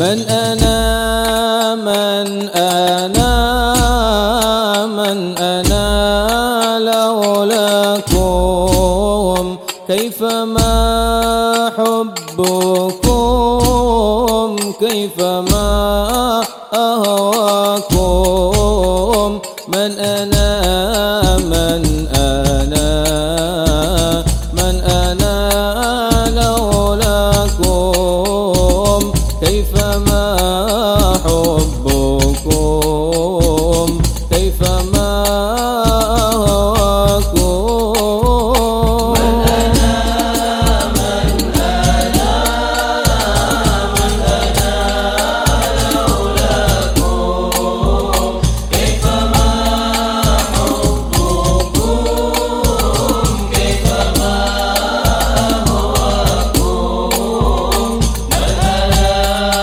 من أنا من أنا من أنا لولاكم كيفما حبكم كيفما أهواكم من أنا من أنا من أنا لولاكم كيفما حبكم كيفما أهواكم من أنا من أنا من أنا لولاكم كيفما حبكم كيفما أهواكم من أنا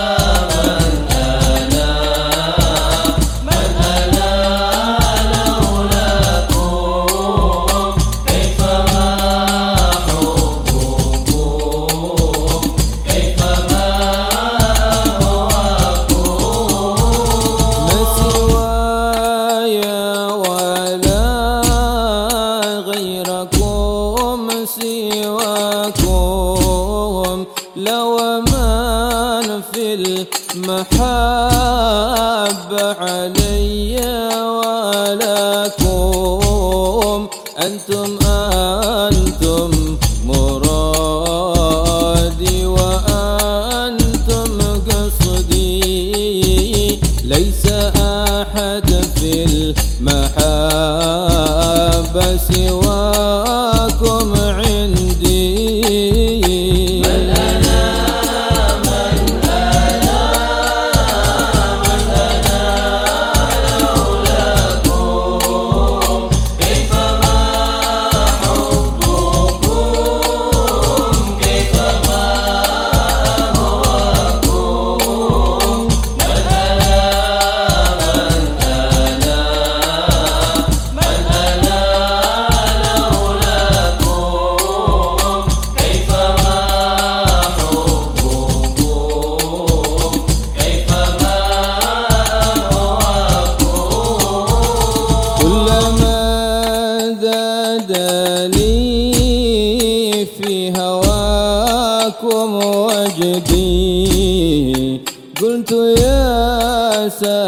سواكم لو من في المحبة علي ولكم أنتم مرادي وأنتم قصدي ليس أحد في المحبة سواكم عندي من أنا من أنا من أنا لولاكم كيفما حبكم كيفما أهواكم من أنا من أنا من أنا لولاكم كيفما حبكم كيفما أهواكم كلما زاد لي في هواكم وجدي قلت يا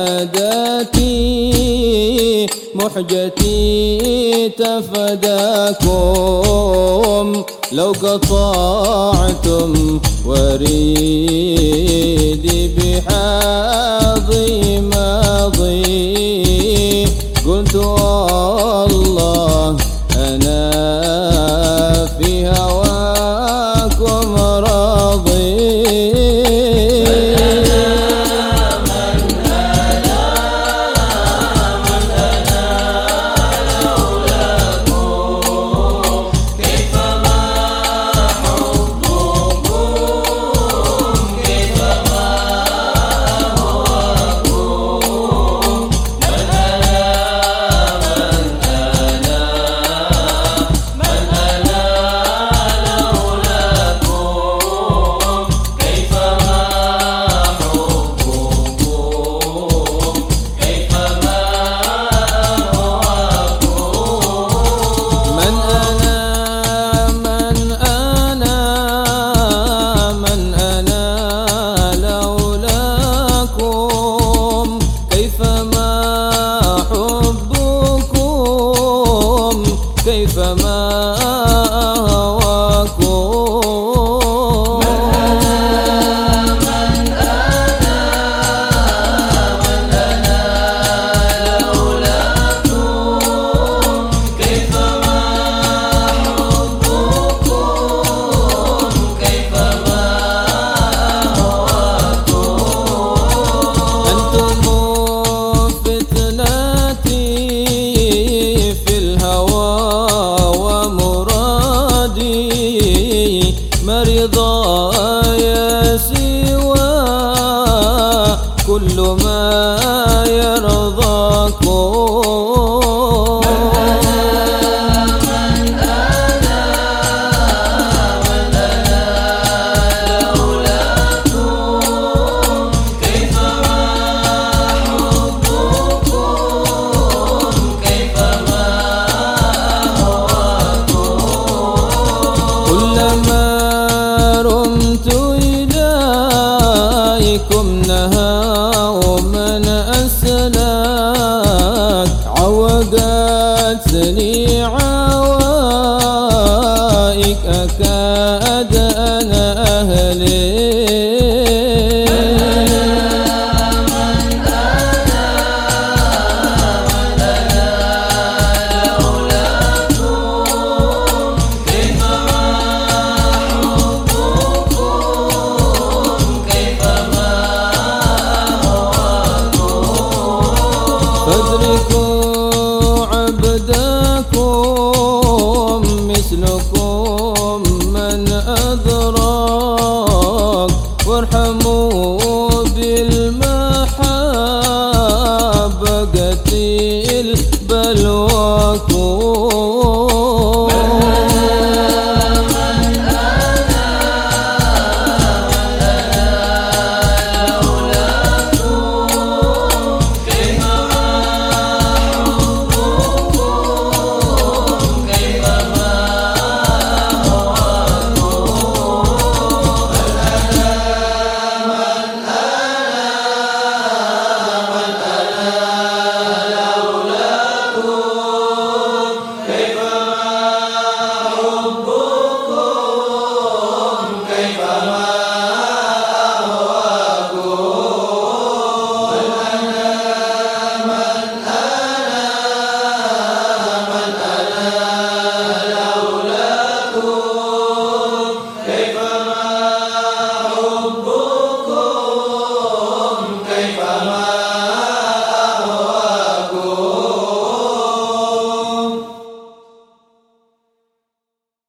سادتي محجتي تفداكم لو قطعتم وريدي بحاضي ماضي قلت والله أنا في هواكم راضي كيفما أهواكم من أنا من أنا من أنا لولاكم كيفما حبكم كيفما أهواكم أنتم فتنتي في الهوى هوائك أكاد